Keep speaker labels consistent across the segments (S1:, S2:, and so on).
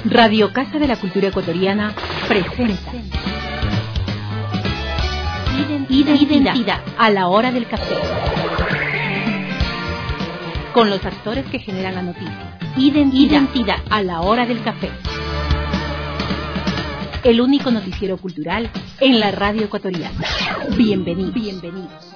S1: Radio Casa de la Cultura Ecuatoriana presenta Identidad a la hora del café. Con los actores que generan la noticia. Identidad a la hora del café. El único noticiero cultural en la radio ecuatoriana. Bienvenidos.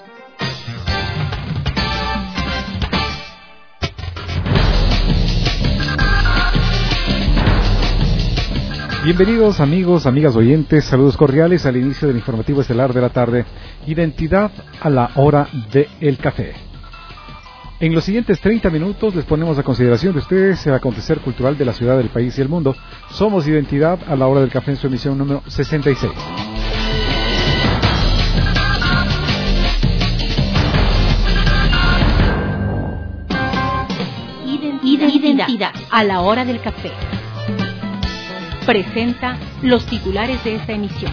S2: Bienvenidos amigos, amigas oyentes, saludos cordiales al inicio del informativo estelar de la tarde, Identidad a la hora del café. En los siguientes 30 minutos les ponemos a consideración de ustedes el acontecer cultural de la ciudad, del país y el mundo. Somos Identidad a la hora del café en su emisión número 66.
S1: Identidad a la hora del café. Presenta los titulares de esta emisión.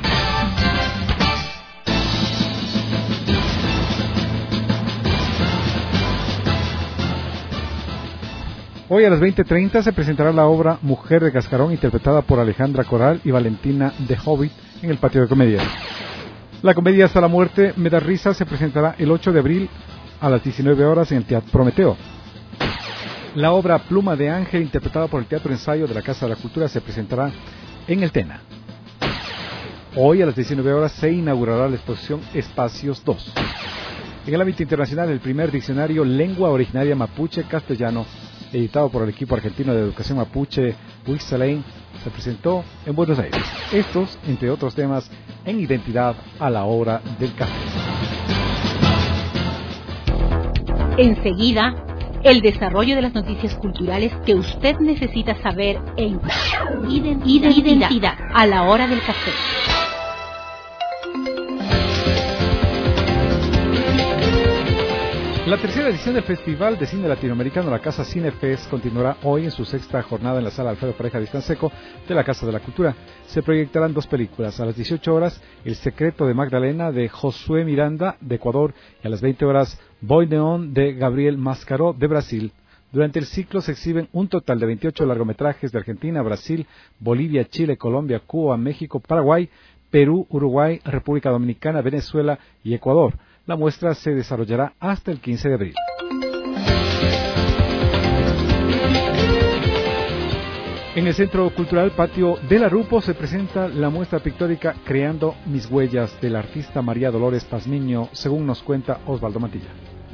S2: Hoy a las 20:30 se presentará la obra Mujer de Cascarón, interpretada por Alejandra Coral y Valentina de Hobbit en el Patio de Comedia. La comedia Hasta la Muerte me da risa se presentará el 8 de abril a las 19 horas en el Teatro Prometeo. La obra Pluma de Ángel, interpretada por el Teatro Ensayo de la Casa de la Cultura, se presentará en el Tena. Hoy a las 19 horas se inaugurará la exposición Espacios 2. En el ámbito internacional, el primer diccionario Lengua Originaria Mapuche-Castellano, editado por el equipo argentino de educación mapuche Huixalén, se presentó en Buenos Aires. Estos, entre otros temas, en Identidad a la hora del café.
S1: Enseguida, el desarrollo de las noticias culturales que usted necesita saber en Identidad a la hora del café.
S2: La tercera edición del Festival de Cine Latinoamericano, la Casa Cinefest, continuará hoy en su sexta jornada en la Sala Alfredo Pareja Distanseco de la Casa de la Cultura. Se proyectarán dos películas. A las 18 horas, El Secreto de Magdalena, de Josué Miranda, de Ecuador, y a las 20 horas, Boy Neon, de Gabriel Mascaró, de Brasil. Durante el ciclo se exhiben un total de 28 largometrajes de Argentina, Brasil, Bolivia, Chile, Colombia, Cuba, México, Paraguay, Perú, Uruguay, República Dominicana, Venezuela y Ecuador. La muestra se desarrollará hasta el 15 de abril. En el Centro Cultural Patio de la Rupo se presenta la muestra pictórica Creando mis huellas, del artista María Dolores Pazmiño, según nos cuenta Osvaldo Mantilla.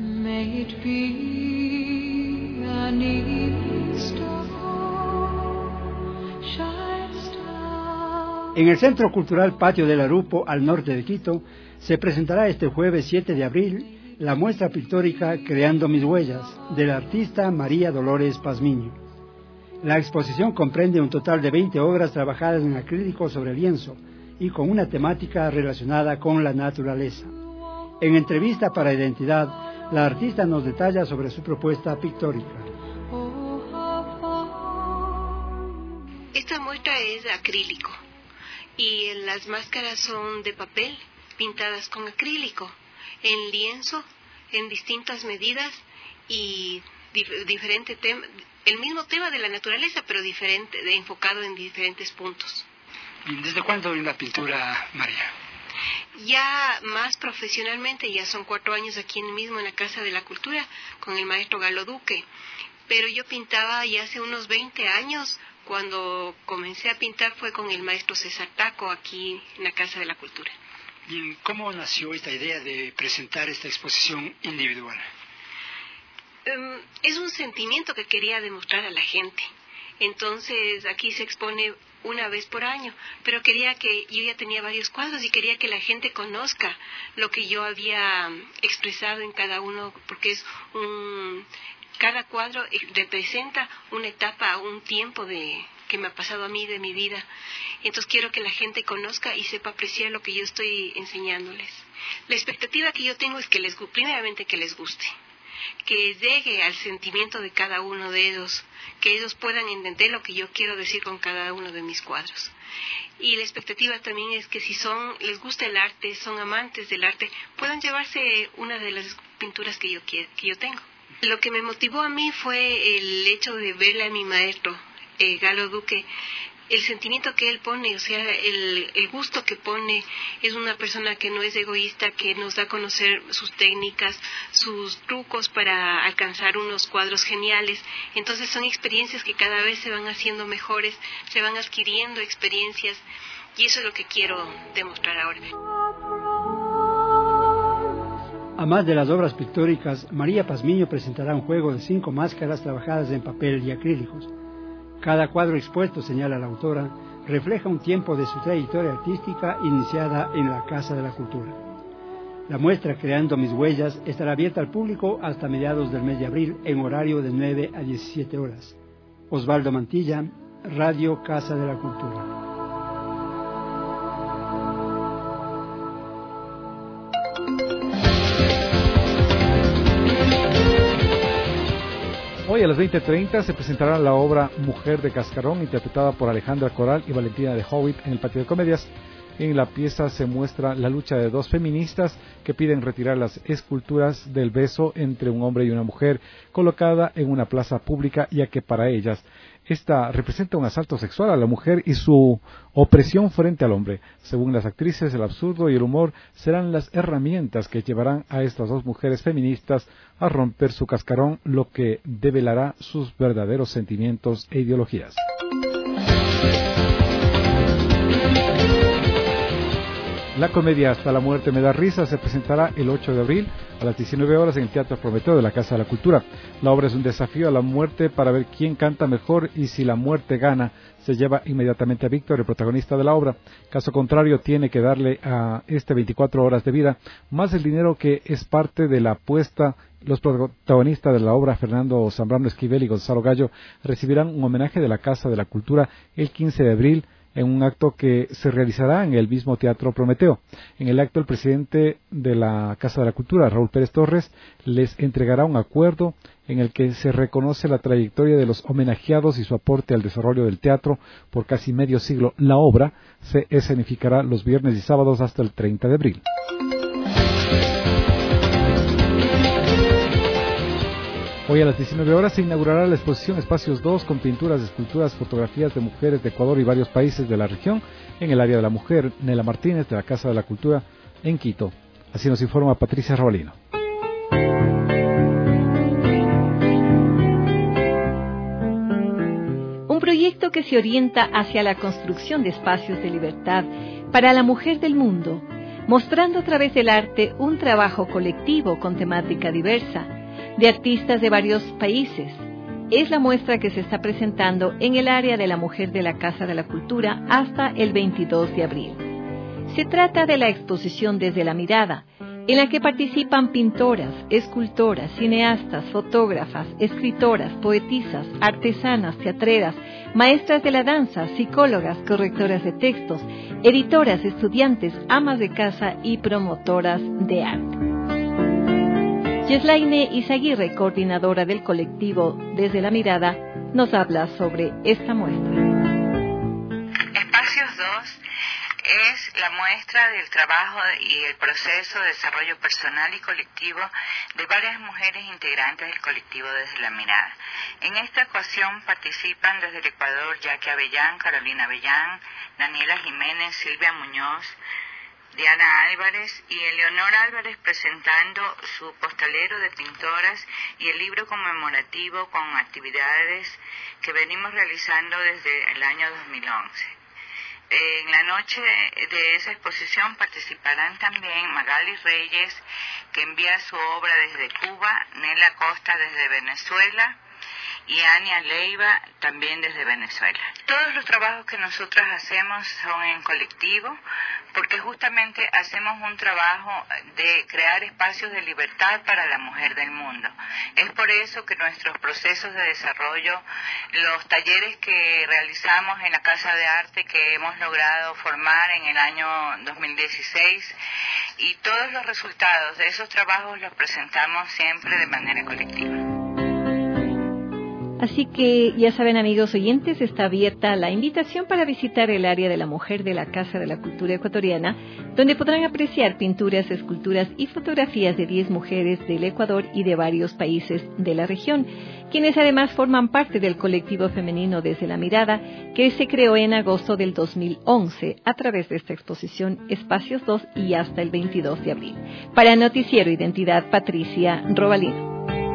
S3: En el Centro Cultural Patio de la Rupo, al norte de Quito, se presentará este jueves 7 de abril la muestra pictórica Creando mis huellas, del artista María Dolores Pazmiño. La exposición comprende un total de 20 obras trabajadas en acrílico sobre lienzo y con una temática relacionada con la naturaleza. En entrevista para Identidad, la artista nos detalla sobre su propuesta pictórica.
S4: Esta muestra es de acrílico y las máscaras son de papel, pintadas con acrílico, en lienzo, en distintas medidas y diferente tema, el mismo tema de la naturaleza, pero diferente, enfocado en diferentes puntos.
S5: ¿Desde cuándo en la pintura, María?
S4: Ya más profesionalmente, ya son 4 años aquí mismo en la Casa de la Cultura, con el maestro Galo Duque, pero yo pintaba ya hace unos 20 años. Cuando comencé a pintar fue con el maestro César Taco aquí en la Casa de la Cultura.
S5: ¿Y cómo nació esta idea de presentar esta exposición individual?
S4: Es un sentimiento que quería demostrar a la gente. Entonces aquí se expone una vez por año, pero yo ya tenía varios cuadros y quería que la gente conozca lo que yo había expresado en cada uno, porque cada cuadro representa una etapa, un tiempo que me ha pasado a mí de mi vida. Entonces quiero que la gente conozca y sepa apreciar lo que yo estoy enseñándoles. La expectativa que yo tengo es primeramente que les guste, que llegue al sentimiento de cada uno de ellos, que ellos puedan entender lo que yo quiero decir con cada uno de mis cuadros. Y la expectativa también es que si les gusta el arte, son amantes del arte, puedan llevarse una de las pinturas que yo tengo. Lo que me motivó a mí fue el hecho de verle a mi maestro Galo Duque, el sentimiento que él pone, o sea, el gusto que pone, es una persona que no es egoísta, que nos da a conocer sus técnicas, sus trucos para alcanzar unos cuadros geniales. Entonces son experiencias que cada vez se van haciendo mejores, se van adquiriendo experiencias, y eso es lo que quiero demostrar ahora.
S3: A más de las obras pictóricas, María Pazmiño presentará un juego de 5 máscaras trabajadas en papel y acrílicos. Cada cuadro expuesto, señala la autora, refleja un tiempo de su trayectoria artística iniciada en la Casa de la Cultura. La muestra Creando mis huellas estará abierta al público hasta mediados del mes de abril en horario de 9 a 17 horas. Osvaldo Mantilla, Radio Casa de la Cultura.
S2: Hoy a las 20:30 se presentará la obra Mujer de Cascarón, interpretada por Alejandra Coral y Valentina de Hobbit en el Patio de Comedias. En la pieza se muestra la lucha de dos feministas que piden retirar las esculturas del beso entre un hombre y una mujer colocada en una plaza pública, ya que para ellas esta representa un asalto sexual a la mujer y su opresión frente al hombre. Según las actrices, el absurdo y el humor serán las herramientas que llevarán a estas dos mujeres feministas a romper su cascarón, lo que develará sus verdaderos sentimientos e ideologías. La comedia Hasta la muerte me da risa se presentará el 8 de abril a las 19 horas en el Teatro Prometeo de la Casa de la Cultura. La obra es un desafío a la muerte para ver quién canta mejor, y si la muerte gana, se lleva inmediatamente a Víctor, el protagonista de la obra. Caso contrario, tiene que darle a 24 horas de vida, más el dinero que es parte de la apuesta. Los protagonistas de la obra, Fernando Zambrano Esquivel y Gonzalo Gallo, recibirán un homenaje de la Casa de la Cultura el 15 de abril, en un acto que se realizará en el mismo Teatro Prometeo. En el acto, el presidente de la Casa de la Cultura, Raúl Pérez Torres, les entregará un acuerdo en el que se reconoce la trayectoria de los homenajeados y su aporte al desarrollo del teatro por casi medio siglo. La obra se escenificará los viernes y sábados hasta el 30 de abril. Hoy a las 19 horas se inaugurará la exposición Espacios 2 con pinturas, esculturas, fotografías de mujeres de Ecuador y varios países de la región en el área de la mujer. Nela Martínez, de la Casa de la Cultura en Quito. Así nos informa Patricia Rabalino.
S1: Un proyecto que se orienta hacia la construcción de espacios de libertad para la mujer del mundo, mostrando a través del arte un trabajo colectivo con temática diversa, de artistas de varios países. Es la muestra que se está presentando en el área de la mujer de la Casa de la Cultura hasta el 22 de abril. Se trata de la exposición Desde la Mirada, en la que participan pintoras, escultoras, cineastas, fotógrafas, escritoras, poetisas, artesanas, teatreras, maestras de la danza, psicólogas, correctoras de textos, editoras, estudiantes, amas de casa y promotoras de arte. Yeslaine Izaguirre, coordinadora del colectivo Desde la Mirada, nos habla sobre esta muestra.
S6: Espacios 2 es la muestra del trabajo y el proceso de desarrollo personal y colectivo de varias mujeres integrantes del colectivo Desde la Mirada. En esta ocasión participan desde el Ecuador Jackie Avellán, Carolina Avellán, Daniela Jiménez, Silvia Muñoz, Diana Álvarez y Eleonora Álvarez, presentando su postalero de pintoras y el libro conmemorativo con actividades que venimos realizando desde el año 2011. En la noche de esa exposición participarán también Magali Reyes, que envía su obra desde Cuba, Nela Costa desde Venezuela y Ania Leiva también desde Venezuela. Todos los trabajos que nosotras hacemos son en colectivo, porque justamente hacemos un trabajo de crear espacios de libertad para la mujer del mundo. Es por eso que nuestros procesos de desarrollo, los talleres que realizamos en la Casa de Arte que hemos logrado formar en el año 2016, y todos los resultados de esos trabajos los presentamos siempre de manera colectiva.
S1: Así que ya saben, amigos oyentes, está abierta la invitación para visitar el área de la mujer de la Casa de la Cultura Ecuatoriana, donde podrán apreciar pinturas, esculturas y fotografías de 10 mujeres del Ecuador y de varios países de la región, quienes además forman parte del colectivo femenino Desde la Mirada, que se creó en agosto del 2011 a través de esta exposición Espacios 2 y hasta el 22 de abril. Para Noticiero Identidad, Patricia Robalino.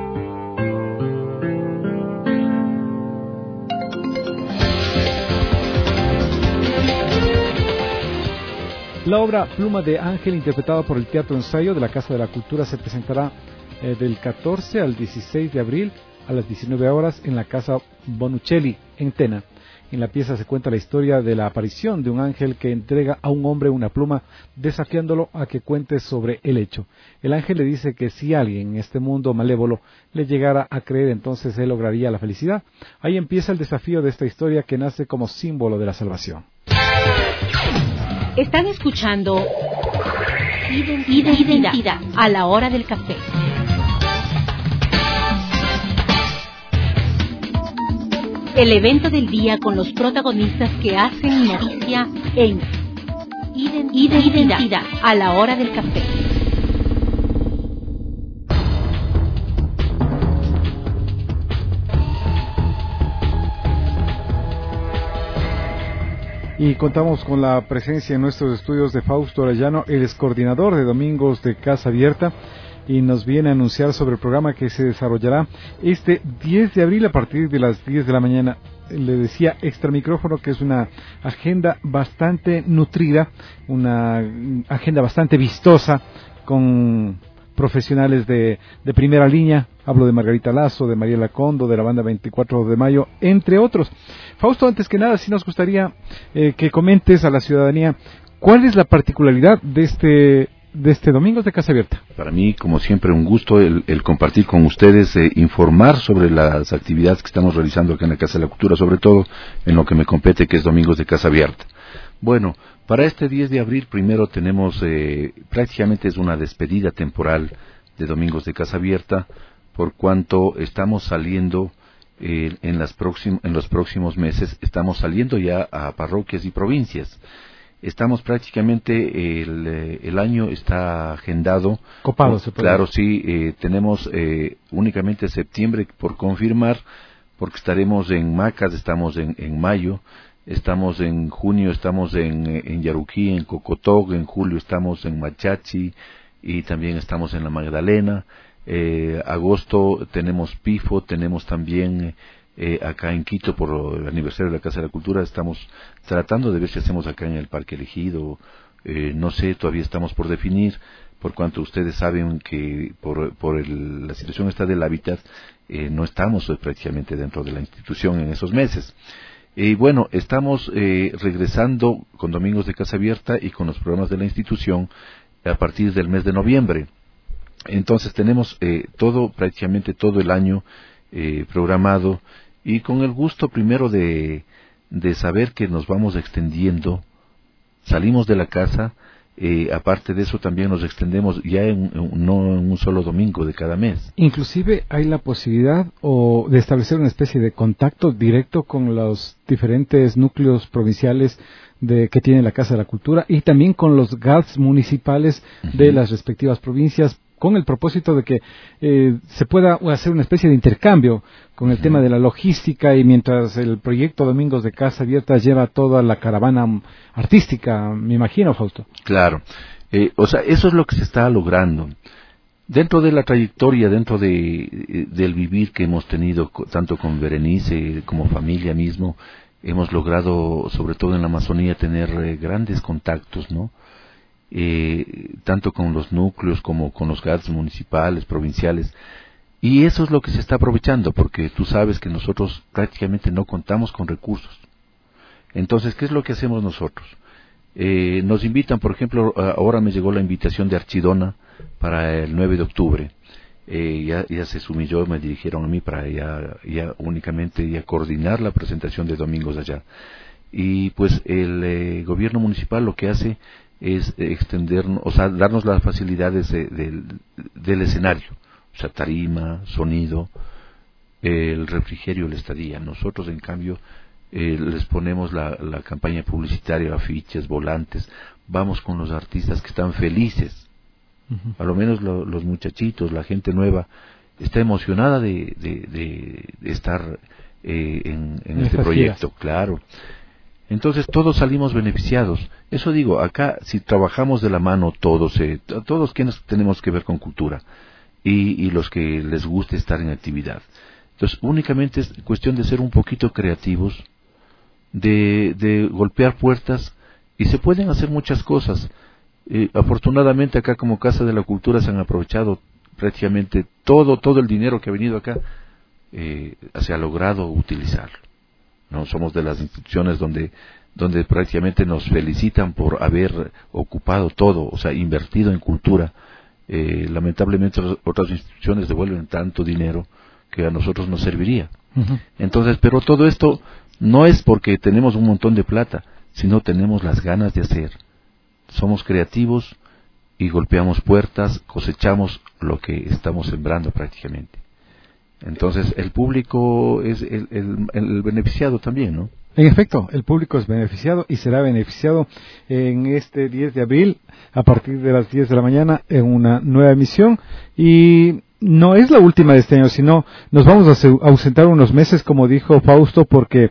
S2: La obra Pluma de Ángel, interpretada por el Teatro Ensayo de la Casa de la Cultura, se presentará del 14 al 16 de abril a las 19 horas en la Casa Bonuccelli, en Tena. En la pieza se cuenta la historia de la aparición de un ángel que entrega a un hombre una pluma, desafiándolo a que cuente sobre el hecho. El ángel le dice que si alguien en este mundo malévolo le llegara a creer, entonces él lograría la felicidad. Ahí empieza el desafío de esta historia, que nace como símbolo de la salvación.
S7: Están escuchando Identidad a la hora del café. El evento del día con los protagonistas que hacen noticia en Identidad a la hora del café.
S2: Y contamos con la presencia en nuestros estudios de Fausto Arellano, el excoordinador de Domingos de Casa Abierta, y nos viene a anunciar sobre el programa que se desarrollará este 10 de abril a partir de las 10 de la mañana. Le decía extra micrófono que es una agenda bastante nutrida, una agenda bastante vistosa, con profesionales de primera línea. Hablo de Margarita Lazo, de Mariela Condo, de la banda 24 de Mayo, entre otros. Fausto, antes que nada, sí nos gustaría que comentes a la ciudadanía cuál es la particularidad de este Domingos de Casa Abierta.
S8: Para mí, como siempre, un gusto el compartir con ustedes, informar sobre las actividades que estamos realizando acá en la Casa de la Cultura, sobre todo en lo que me compete, que es Domingos de Casa Abierta. Bueno, para este 10 de abril primero tenemos, prácticamente es una despedida temporal de Domingos de Casa Abierta, por cuanto estamos saliendo en los próximos meses, estamos saliendo ya a parroquias y provincias. Estamos prácticamente, el año está agendado.
S2: Copado, se puede.
S8: Claro, sí, tenemos únicamente septiembre por confirmar, porque estaremos en Macas, estamos en mayo, estamos en junio, estamos en Yaruquí, en Cocotog, en julio estamos en Machachi y también estamos en La Magdalena. Agosto tenemos Pifo, tenemos también acá en Quito por el aniversario de la Casa de la Cultura. Estamos tratando de ver si hacemos acá en el Parque Elegido, no sé, todavía estamos por definir, por cuanto ustedes saben que por la situación esta del hábitat, no estamos prácticamente dentro de la institución en esos meses. Bueno, estamos regresando con Domingos de Casa Abierta y con los programas de la institución a partir del mes de noviembre. Entonces tenemos prácticamente todo el año programado, y con el gusto primero de saber que nos vamos extendiendo, salimos de la casa, aparte de eso también nos extendemos ya no en un solo domingo de cada mes.
S2: Inclusive hay la posibilidad de establecer una especie de contacto directo con los diferentes núcleos provinciales que tiene la Casa de la Cultura, y también con los GADs municipales de las respectivas provincias, con el propósito de que se pueda hacer una especie de intercambio con el tema de la logística, y mientras el proyecto Domingos de Casa Abierta lleva toda la caravana artística, me imagino, Fausto.
S8: Claro, o sea, eso es lo que se está logrando. Dentro de la trayectoria, dentro del vivir que hemos tenido, tanto con Berenice como familia mismo, hemos logrado, sobre todo en la Amazonía, tener grandes contactos, ¿no? Tanto con los núcleos como con los GADs municipales, provinciales, y eso es lo que se está aprovechando, porque tú sabes que nosotros prácticamente no contamos con recursos. Entonces, ¿qué es lo que hacemos nosotros? Nos invitan, por ejemplo, ahora me llegó la invitación de Archidona para el 9 de octubre. Ya se sumilló, me dirigieron a mí para ya únicamente ya coordinar la presentación de Domingos allá. Y pues el gobierno municipal lo que hace es extendernos, o sea, darnos las facilidades del escenario, o sea, tarima, sonido, el refrigerio, la estadía. Nosotros, en cambio, les ponemos la campaña publicitaria, afiches, volantes. Vamos con los artistas que están felices. A lo menos los muchachitos, la gente nueva, está emocionada de estar en este proyecto, claro. Entonces todos salimos beneficiados. Eso digo, acá si trabajamos de la mano todos quienes tenemos que ver con cultura y los que les guste estar en actividad. Entonces únicamente es cuestión de ser un poquito creativos, de golpear puertas, y se pueden hacer muchas cosas. Afortunadamente acá como Casa de la Cultura se han aprovechado prácticamente todo el dinero que ha venido acá, se ha logrado utilizarlo. No somos de las instituciones donde prácticamente nos felicitan por haber ocupado todo, o sea, invertido en cultura. Lamentablemente otras instituciones devuelven tanto dinero que a nosotros nos serviría. Entonces, pero todo esto no es porque tenemos un montón de plata, sino tenemos las ganas de hacer. Somos creativos y golpeamos puertas, cosechamos lo que estamos sembrando prácticamente. Entonces el público es el beneficiado también, ¿no?
S2: En efecto, el público es beneficiado y será beneficiado en este 10 de abril a partir de las 10 de la mañana en una nueva emisión, y no es la última de este año, sino nos vamos a ausentar unos meses, como dijo Fausto, porque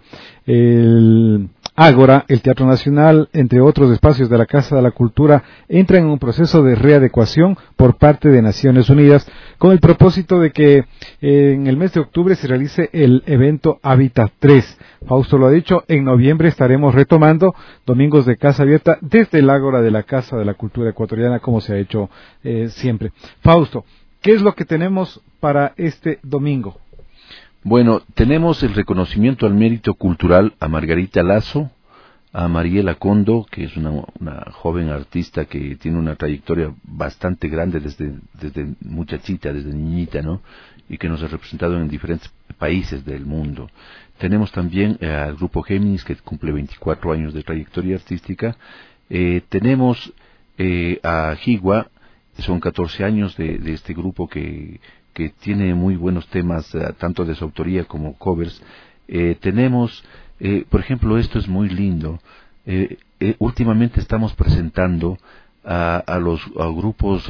S2: el Ágora, el Teatro Nacional, entre otros espacios de la Casa de la Cultura, entran en un proceso de readecuación por parte de Naciones Unidas, con el propósito de que en el mes de octubre se realice el evento Hábitat 3. Fausto lo ha dicho, en noviembre estaremos retomando domingos de casa abierta desde el Ágora de la Casa de la Cultura Ecuatoriana, como se ha hecho siempre. Fausto, ¿qué es lo que tenemos para este domingo?
S8: Bueno, tenemos el reconocimiento al mérito cultural a Margarita Lazo, a Mariela Condo, que es una joven artista que tiene una trayectoria bastante grande desde muchachita, desde niñita, ¿no? Y que nos ha representado en diferentes países del mundo. Tenemos también al Grupo Géminis, que cumple 24 años de trayectoria artística. Tenemos a Jigua, son 14 años de este grupo que tiene muy buenos temas, tanto de su autoría como covers. Tenemos, por ejemplo, esto es muy lindo. Últimamente estamos presentando a grupos,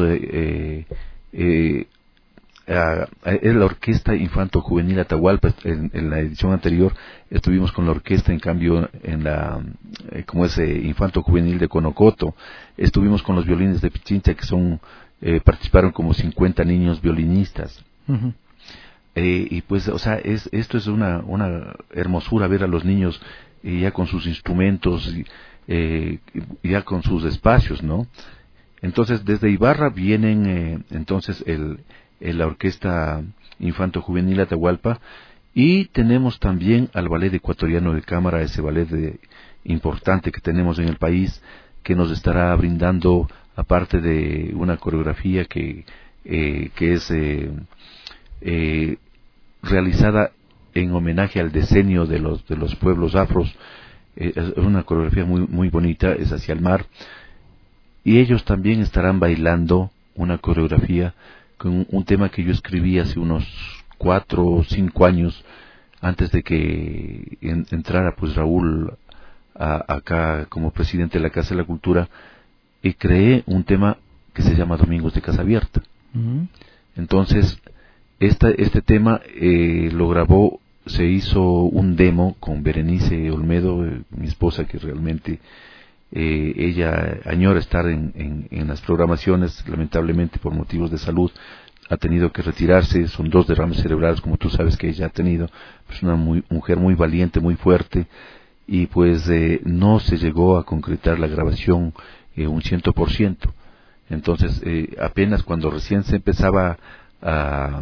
S8: la Orquesta Infanto Juvenil Atahualpa. En la edición anterior estuvimos con la orquesta, en cambio como es Infanto Juvenil de Conocoto, estuvimos con los violines de Pichincha, que son participaron como 50 niños violinistas. Y pues, o sea, esto es una hermosura ver a los niños ya con sus instrumentos, ya con sus espacios, ¿no? Entonces, desde Ibarra vienen entonces la Orquesta Infanto Juvenil Atahualpa, y tenemos también al Ballet Ecuatoriano de Cámara, ese ballet importante que tenemos en el país, que nos estará brindando, aparte de una coreografía que es realizada en homenaje al decenio de los pueblos afros. Es una coreografía muy, muy bonita, es hacia el mar, y ellos también estarán bailando una coreografía con un tema que yo escribí hace unos 4 o 5 años, antes de que entrara pues Raúl acá como presidente de la Casa de la Cultura, y creé un tema que se llama Domingos de Casa Abierta. Entonces, este tema lo grabó, se hizo un demo con Berenice Olmedo, mi esposa, que realmente ella añora estar en las programaciones. Lamentablemente, por motivos de salud, ha tenido que retirarse. Son 2 derrames cerebrales, como tú sabes que ella ha tenido. Es una mujer muy valiente, muy fuerte, y pues no se llegó a concretar la grabación un 100%. Entonces, apenas cuando recién se empezaba a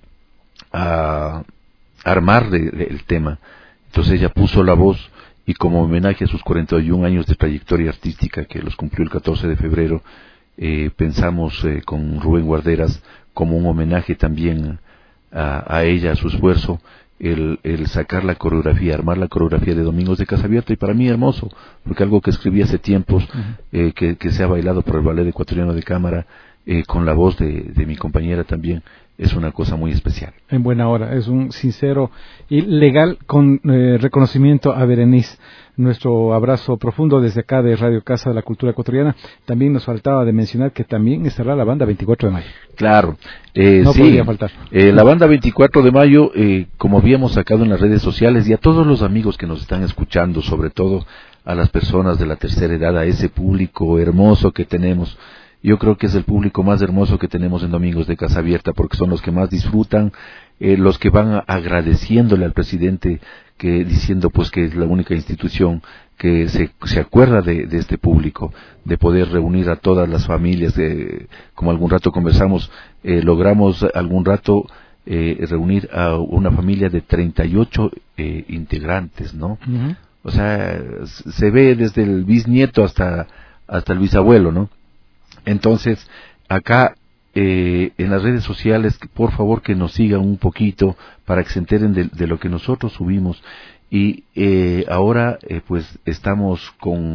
S8: armar el tema, entonces ella puso la voz, y como homenaje a sus 41 años de trayectoria artística, que los cumplió el 14 de febrero, pensamos con Rubén Guarderas, como un homenaje también a ella, a su esfuerzo, el sacar la coreografía, armar la coreografía de Domingos de Casa Abierta. Y para mí hermoso, porque algo que escribí hace tiempos, que se ha bailado por el Ballet Ecuatoriano de Cámara, con la voz de mi compañera también, es una cosa muy especial.
S2: En buena hora, es un sincero y legal con reconocimiento a Berenice. Nuestro abrazo profundo desde acá de Radio Casa de la Cultura Ecuatoriana. También nos faltaba de mencionar que también estará la banda 24 de mayo.
S8: Claro,
S2: no
S8: sí,
S2: podría faltar.
S8: La banda 24 de mayo, como habíamos sacado en las redes sociales, y a todos los amigos que nos están escuchando, sobre todo a las personas de la tercera edad, a ese público hermoso que tenemos. Yo creo que es el público más hermoso que tenemos en Domingos de Casa Abierta, porque son los que más disfrutan, los que van agradeciéndole al presidente, que diciendo pues que es la única institución que se acuerda de este público, de poder reunir a todas las familias, como algún rato conversamos, logramos algún rato reunir a una familia de 38 integrantes, ¿no? Uh-huh. O sea, se ve desde el bisnieto hasta el bisabuelo, ¿no? Entonces, acá en las redes sociales, por favor que nos sigan un poquito para que se enteren de lo que nosotros subimos. Y ahora pues estamos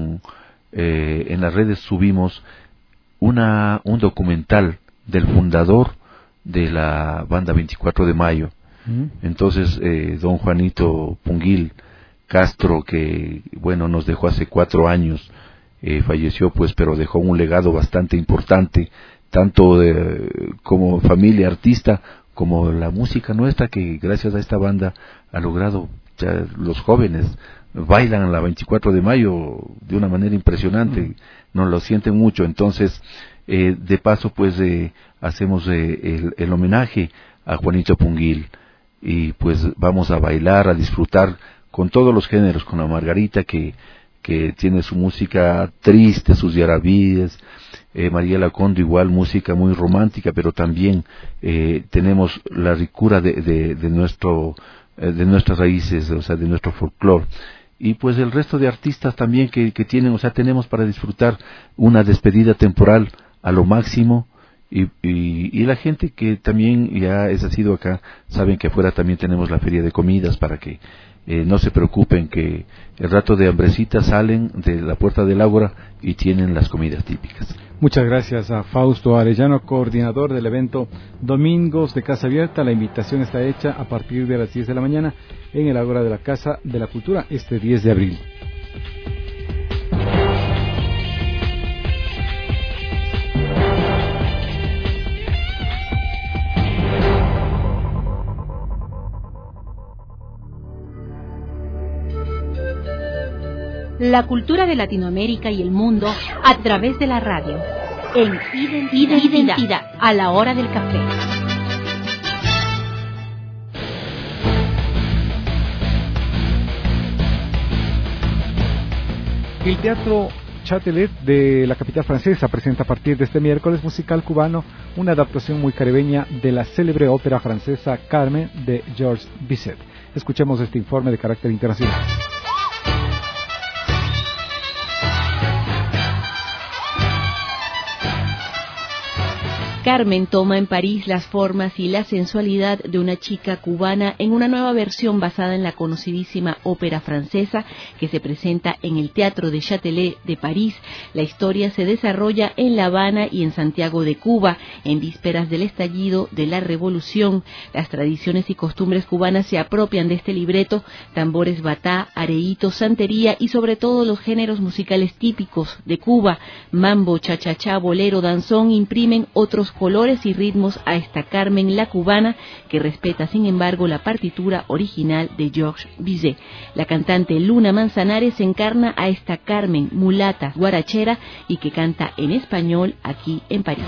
S8: en las redes subimos un documental del fundador de la banda 24 de mayo. Entonces, don Juanito Punguil Castro, que bueno, nos dejó hace 4 años, falleció pues, pero dejó un legado bastante importante, tanto como familia artista, como la música nuestra, que gracias a esta banda ha logrado, ya los jóvenes bailan la 24 de mayo de una manera impresionante, nos lo sienten mucho. Entonces, de paso pues hacemos el homenaje a Juanito Punguil, y pues vamos a bailar, a disfrutar con todos los géneros, con la Margarita que tiene su música triste, sus yarabíes, Mariela Condo igual, música muy romántica, pero también tenemos la ricura de nuestras raíces, o sea, de nuestro folclore. Y pues el resto de artistas también que tienen, o sea, tenemos para disfrutar una despedida temporal a lo máximo. Y la gente que también ya ha sido acá, saben que afuera también tenemos la feria de comidas, para que no se preocupen, que el rato de hambrecita salen de la puerta del Ágora y tienen las comidas típicas.
S2: Muchas gracias a Fausto Arellano, coordinador del evento Domingos de Casa Abierta. La invitación está hecha a partir de las 10 de la mañana en el Ágora de la Casa de la Cultura, este 10 de abril.
S7: La cultura de Latinoamérica y el mundo a través de la radio. En Identidad, a la hora del café.
S2: El Teatro Châtelet de la capital francesa presenta a partir de este miércoles musical cubano, una adaptación muy caribeña de la célebre ópera francesa Carmen de Georges Bizet. Escuchemos este informe de carácter internacional.
S9: Carmen toma en París las formas y la sensualidad de una chica cubana en una nueva versión basada en la conocidísima ópera francesa que se presenta en el Teatro de Châtelet de París. La historia se desarrolla en La Habana y en Santiago de Cuba, en vísperas del estallido de la Revolución. Las tradiciones y costumbres cubanas se apropian de este libreto, tambores batá, areíto, santería y sobre todo los géneros musicales típicos de Cuba, mambo, cha-cha-cha, bolero, danzón, imprimen otros colores y ritmos a esta Carmen la cubana, que respeta sin embargo la partitura original de Georges Bizet. La cantante Luna Manzanares encarna a esta Carmen mulata guarachera y que canta en español aquí en París.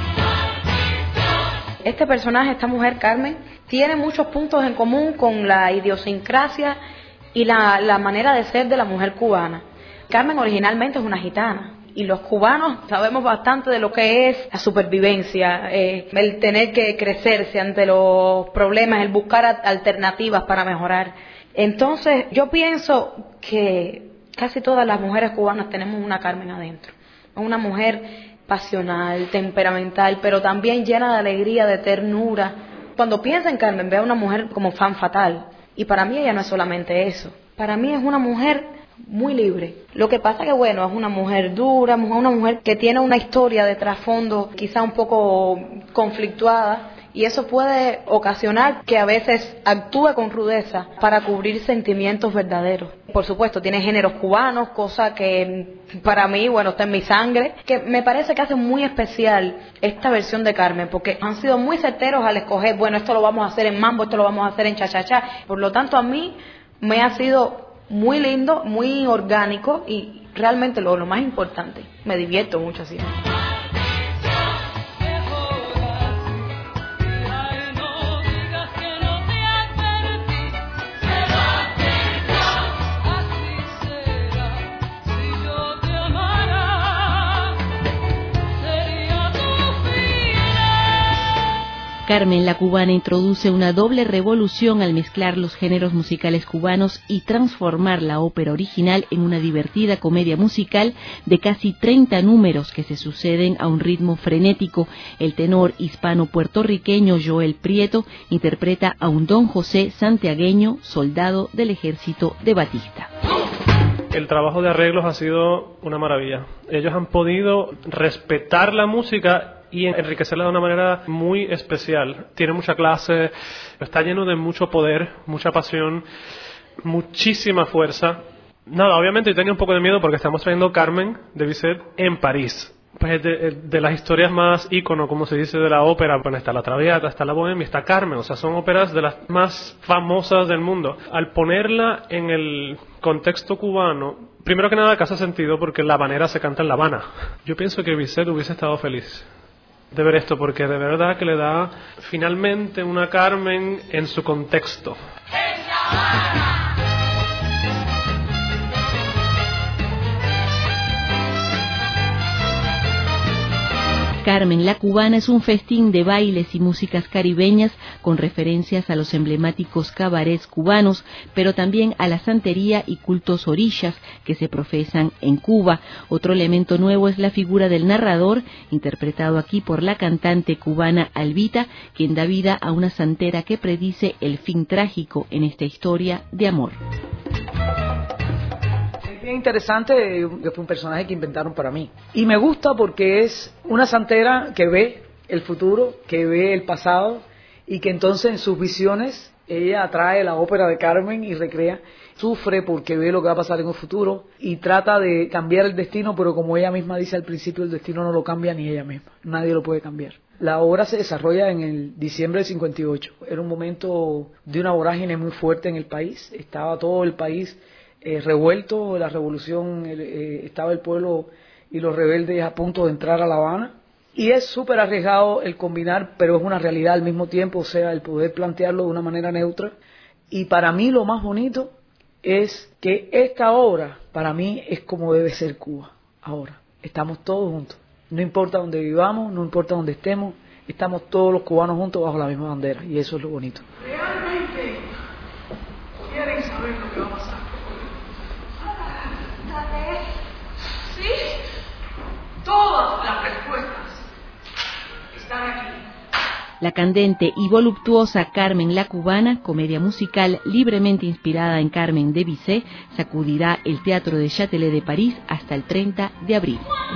S10: Este personaje, esta mujer Carmen, tiene muchos puntos en común con la idiosincrasia y la manera de ser de la mujer cubana. Carmen originalmente es una gitana. Y los cubanos sabemos bastante de lo que es la supervivencia, el tener que crecerse ante los problemas, el buscar alternativas para mejorar. Entonces, yo pienso que casi todas las mujeres cubanas tenemos una Carmen adentro. Una mujer pasional, temperamental, pero también llena de alegría, de ternura. Cuando piensa en Carmen, ve a una mujer como fan fatal. Y para mí ella no es solamente eso. Para mí es una mujer muy libre. Lo que pasa que bueno, es una mujer dura, una mujer que tiene una historia de trasfondo quizá un poco conflictuada y eso puede ocasionar que a veces actúe con rudeza para cubrir sentimientos verdaderos. Por supuesto, tiene géneros cubanos, cosa que para mí, bueno, está en mi sangre, que me parece que hace muy especial esta versión de Carmen, porque han sido muy certeros al escoger, bueno, esto lo vamos a hacer en mambo, esto lo vamos a hacer en cha-cha-cha. Por lo tanto, a mí me ha sido muy lindo, muy orgánico y realmente lo más importante, me divierto mucho haciendo.
S9: Carmen la Cubana introduce una doble revolución al mezclar los géneros musicales cubanos y transformar la ópera original en una divertida comedia musical de casi 30 números que se suceden a un ritmo frenético. El tenor hispano-puertorriqueño Joel Prieto interpreta a un Don José santiagueño, soldado del ejército de Batista.
S11: El trabajo de arreglos ha sido una maravilla. Ellos han podido respetar la música y enriquecerla de una manera muy especial. Tiene mucha clase, está lleno de mucho poder, mucha pasión, muchísima fuerza. Nada, obviamente yo tenía un poco de miedo porque estamos trayendo Carmen de Bizet en París. Pues de las historias más ícono, como se dice, de la ópera, bueno, está la Traviata, está la Bohemia, está Carmen, o sea, son óperas de las más famosas del mundo. Al ponerla en el contexto cubano, primero que nada que hace sentido porque La Habanera se canta en La Habana. Yo pienso que Bizet hubiese estado feliz de ver esto, porque de verdad que le da finalmente una Carmen en su contexto.
S9: Carmen la Cubana es un festín de bailes y músicas caribeñas con referencias a los emblemáticos cabarets cubanos, pero también a la santería y cultos orillas que se profesan en Cuba. Otro elemento nuevo es la figura del narrador, interpretado aquí por la cantante cubana Albita, quien da vida a una santera que predice el fin trágico en esta historia de amor.
S12: Bien interesante, que fue un personaje que inventaron para mí. Y me gusta porque es una santera que ve el futuro, que ve el pasado, y que entonces en sus visiones ella atrae la ópera de Carmen y recrea. Sufre porque ve lo que va a pasar en el futuro y trata de cambiar el destino, pero como ella misma dice al principio, el destino no lo cambia ni ella misma. Nadie lo puede cambiar. La obra se desarrolla en el diciembre del 58. Era un momento de una vorágine muy fuerte en el país. Estaba todo el país revuelto, la revolución, estaba el pueblo y los rebeldes a punto de entrar a La Habana, y es súper arriesgado el combinar, pero es una realidad al mismo tiempo, o sea, el poder plantearlo de una manera neutra. Y para mí lo más bonito es que esta obra, para mí, es como debe ser Cuba ahora. Estamos todos juntos, no importa dónde vivamos, no importa dónde estemos, estamos todos los cubanos juntos bajo la misma bandera, y eso es lo bonito.
S13: ¿Realmente quieren saber lo que va a pasar? Sí, todas las respuestas están aquí.
S9: La candente y voluptuosa Carmen la Cubana, comedia musical libremente inspirada en Carmen de Bizet, sacudirá el Teatro de Châtelet de París hasta el 30 de abril.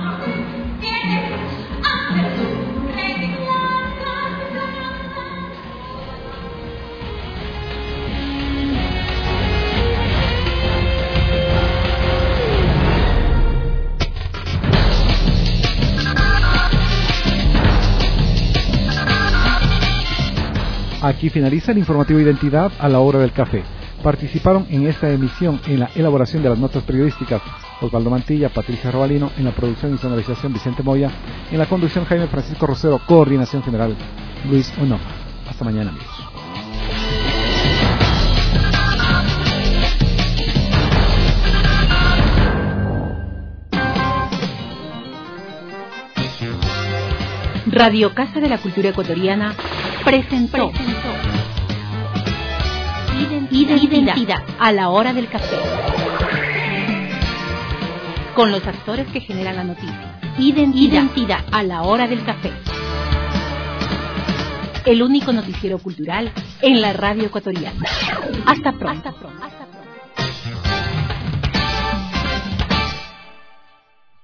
S2: Aquí finaliza el informativo Identidad a la hora del café. Participaron en esta emisión en la elaboración de las notas periodísticas Osvaldo Mantilla, Patricia Robalino, en la producción y sonorización Vicente Moya, en la conducción Jaime Francisco Rosero, coordinación general Luis Uno. Hasta mañana, amigos.
S7: Radio Casa de la Cultura Ecuatoriana presentó Identidad a la hora del café, con los actores que generan la noticia. Identidad a la hora del café, el único noticiero cultural en la radio ecuatoriana. Hasta pronto.